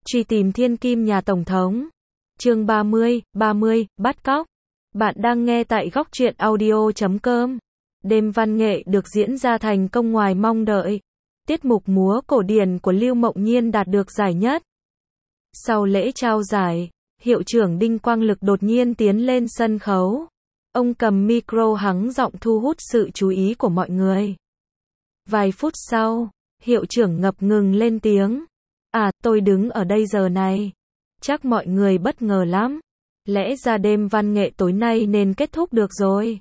Truy tìm thiên kim nhà Tổng thống. Chương 30, bắt cóc. Bạn đang nghe tại góc truyện audio.com. Đêm văn nghệ được diễn ra thành công ngoài mong đợi. Tiết mục múa cổ điển của Lưu Mộng Nhiên đạt được giải nhất. Sau lễ trao giải, hiệu trưởng Đinh Quang Lực đột nhiên tiến lên sân khấu. Ông cầm micro hắng giọng thu hút sự chú ý của mọi người. Vài phút sau, hiệu trưởng ngập ngừng lên tiếng. Tôi đứng ở đây giờ này. Chắc mọi người bất ngờ lắm. Lẽ ra đêm văn nghệ tối nay nên kết thúc được rồi.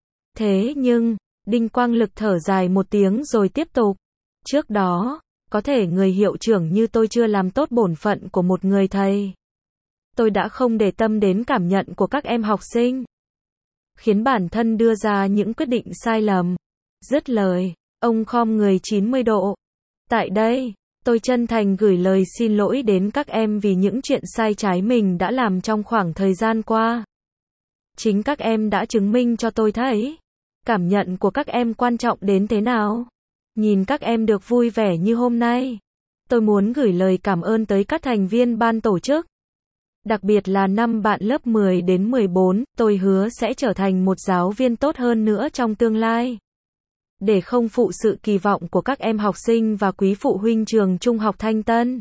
Thế nhưng, Đinh Quang Lực thở dài một tiếng rồi tiếp tục. Trước đó, có thể người hiệu trưởng như tôi chưa làm tốt bổn phận của một người thầy. Tôi đã không để tâm đến cảm nhận của các em học sinh, khiến bản thân đưa ra những quyết định sai lầm. Dứt lời, ông khom người 90 độ. Tại đây, tôi chân thành gửi lời xin lỗi đến các em vì những chuyện sai trái mình đã làm trong khoảng thời gian qua. Chính các em đã chứng minh cho tôi thấy cảm nhận của các em quan trọng đến thế nào. Nhìn các em được vui vẻ như hôm nay, tôi muốn gửi lời cảm ơn tới các thành viên ban tổ chức. Đặc biệt là năm bạn lớp 10 đến 14, tôi hứa sẽ trở thành một giáo viên tốt hơn nữa trong tương lai. Để không phụ sự kỳ vọng của các em học sinh và quý phụ huynh trường Trung học Thanh Tân.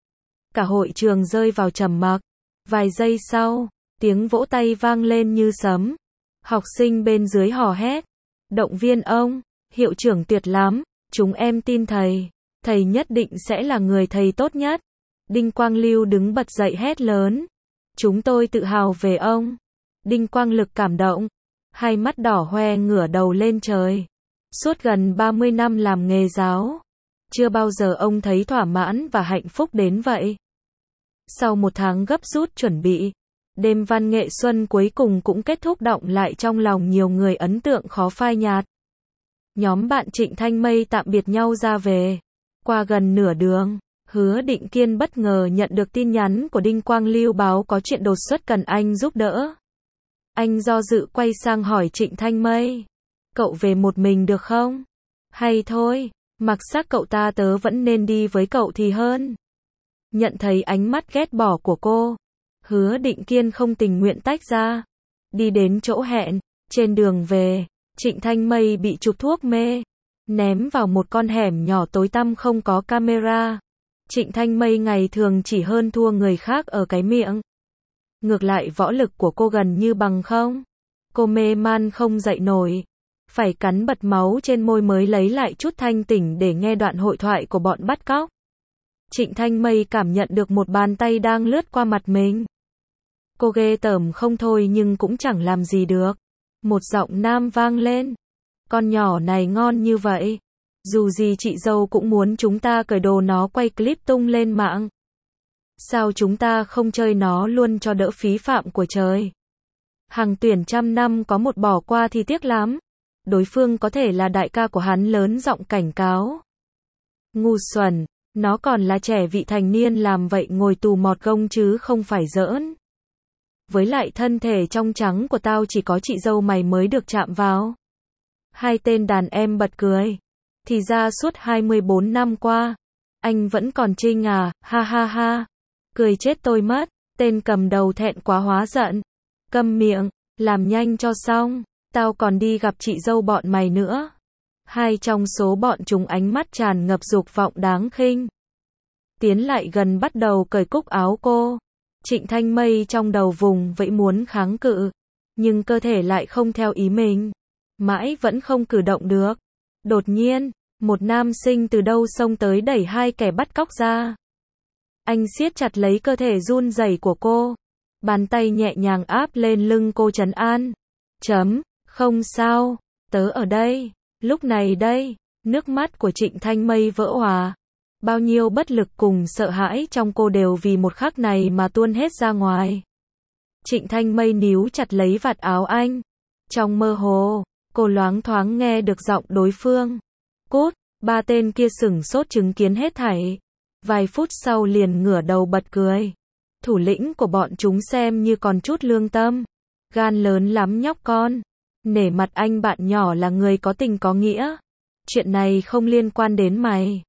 Cả hội trường rơi vào trầm mặc. Vài giây sau, tiếng vỗ tay vang lên như sấm. Học sinh bên dưới hò hét. Động viên ông, hiệu trưởng tuyệt lắm, chúng em tin thầy. Thầy nhất định sẽ là người thầy tốt nhất. Đinh Quang Lưu đứng bật dậy hét lớn. Chúng tôi tự hào về ông. Đinh Quang Lực cảm động. Hai mắt đỏ hoe ngửa đầu lên trời. Suốt gần 30 năm làm nghề giáo, chưa bao giờ ông thấy thỏa mãn và hạnh phúc đến vậy. Sau một tháng gấp rút chuẩn bị, đêm văn nghệ xuân cuối cùng cũng kết thúc động lại trong lòng nhiều người ấn tượng khó phai nhạt. Nhóm bạn Trịnh Thanh Mây tạm biệt nhau ra về. Qua gần nửa đường, Hứa Định Kiên bất ngờ nhận được tin nhắn của Đinh Quang Lưu báo có chuyện đột xuất cần anh giúp đỡ. Anh do dự quay sang hỏi Trịnh Thanh Mây. Cậu về một mình được không? Hay thôi, mặc xác cậu ta tớ vẫn nên đi với cậu thì hơn. Nhận thấy ánh mắt ghét bỏ của cô, Hứa Định Kiên không tình nguyện tách ra. Đi đến chỗ hẹn, trên đường về, Trịnh Thanh Mây bị chụp thuốc mê, ném vào một con hẻm nhỏ tối tăm không có camera. Trịnh Thanh Mây ngày thường chỉ hơn thua người khác ở cái miệng. Ngược lại võ lực của cô gần như bằng không. Cô mê man không dậy nổi. Phải cắn bật máu trên môi mới lấy lại chút thanh tỉnh để nghe đoạn hội thoại của bọn bắt cóc. Trịnh Thanh Mây cảm nhận được một bàn tay đang lướt qua mặt mình. Cô ghê tởm không thôi nhưng cũng chẳng làm gì được. Một giọng nam vang lên. Con nhỏ này ngon như vậy. Dù gì chị dâu cũng muốn chúng ta cởi đồ nó quay clip tung lên mạng. Sao chúng ta không chơi nó luôn cho đỡ phí phạm của trời. Hàng tuyển trăm năm có một bỏ qua thì tiếc lắm. Đối phương có thể là đại ca của hắn lớn giọng cảnh cáo. Ngu xuẩn, nó còn là trẻ vị thành niên làm vậy ngồi tù mọt gông chứ không phải giỡn. Với lại thân thể trong trắng của tao chỉ có chị dâu mày mới được chạm vào. Hai tên đàn em bật cười. Thì ra suốt 24 năm qua, anh vẫn còn trinh à, ha ha ha. Cười chết tôi mất, tên cầm đầu thẹn quá hóa giận. Câm miệng, làm nhanh cho xong. Tao còn đi gặp chị dâu bọn mày nữa. Hai trong số bọn chúng ánh mắt tràn ngập dục vọng đáng khinh. Tiến lại gần bắt đầu cởi cúc áo cô. Trịnh Thanh Mây trong đầu vùng vẫy muốn kháng cự. Nhưng cơ thể lại không theo ý mình. Mãi vẫn không cử động được. Đột nhiên, một nam sinh từ đâu xông tới đẩy hai kẻ bắt cóc ra. Anh siết chặt lấy cơ thể run rẩy của cô. Bàn tay nhẹ nhàng áp lên lưng cô trấn an. Không sao, tớ ở đây. Lúc này đây, nước mắt của Trịnh Thanh Mây vỡ òa. Bao nhiêu bất lực cùng sợ hãi trong cô đều vì một khắc này mà tuôn hết ra ngoài. Trịnh Thanh Mây níu chặt lấy vạt áo anh. Trong mơ hồ, cô loáng thoáng nghe được giọng đối phương. Cút, ba tên kia sửng sốt chứng kiến hết thảy. Vài phút sau liền ngửa đầu bật cười. Thủ lĩnh của bọn chúng xem như còn chút lương tâm. Gan lớn lắm nhóc con. Nể mặt anh bạn nhỏ là người có tình có nghĩa. Chuyện này không liên quan đến mày.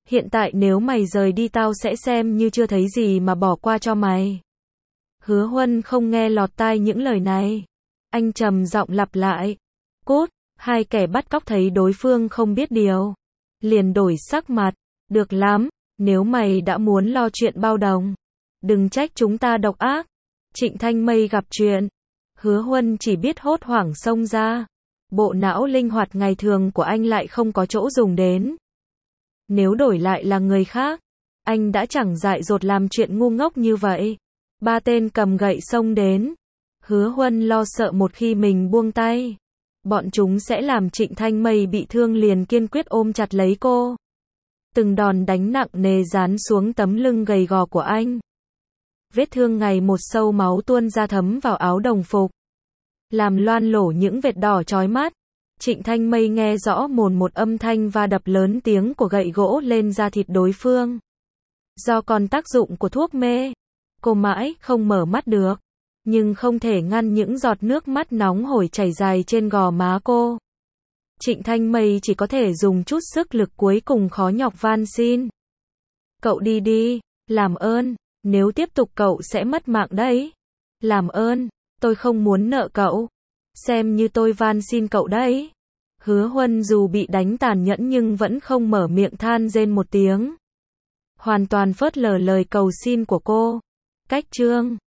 Hiện tại nếu mày rời đi tao sẽ xem như chưa thấy gì mà bỏ qua cho mày. Hứa Huân không nghe lọt tai những lời này. Anh trầm giọng lặp lại. Cút, hai kẻ bắt cóc thấy đối phương không biết điều. Liền đổi sắc mặt. Được lắm, nếu mày đã muốn lo chuyện bao đồng. Đừng trách chúng ta độc ác. Trịnh Thanh Mây gặp chuyện. Hứa Huân chỉ biết hốt hoảng xông ra. Bộ não linh hoạt ngày thường của anh lại không có chỗ dùng đến. Nếu đổi lại là người khác, anh đã chẳng dại dột làm chuyện ngu ngốc như vậy. Ba tên cầm gậy xông đến. Hứa Huân lo sợ một khi mình buông tay, bọn chúng sẽ làm Trịnh Thanh Mây bị thương, liền kiên quyết ôm chặt lấy cô. Từng đòn đánh nặng nề giáng xuống tấm lưng gầy gò của anh. Vết thương ngày một sâu, máu tuôn ra thấm vào áo đồng phục, làm loang lổ những vệt đỏ chói mắt. Trịnh Thanh Mây nghe rõ một âm thanh va đập lớn tiếng của gậy gỗ lên da thịt đối phương. Do còn tác dụng của thuốc mê, cô mãi không mở mắt được, nhưng không thể ngăn những giọt nước mắt nóng hổi chảy dài trên gò má cô. Trịnh Thanh Mây chỉ có thể dùng chút sức lực cuối cùng khó nhọc van xin. Cậu đi đi, làm ơn, nếu tiếp tục cậu sẽ mất mạng đấy. Làm ơn, tôi không muốn nợ cậu. Xem như tôi van xin cậu đấy. Hứa Huân dù bị đánh tàn nhẫn nhưng vẫn không mở miệng than rên một tiếng. Hoàn toàn phớt lờ lời cầu xin của cô. Cách chương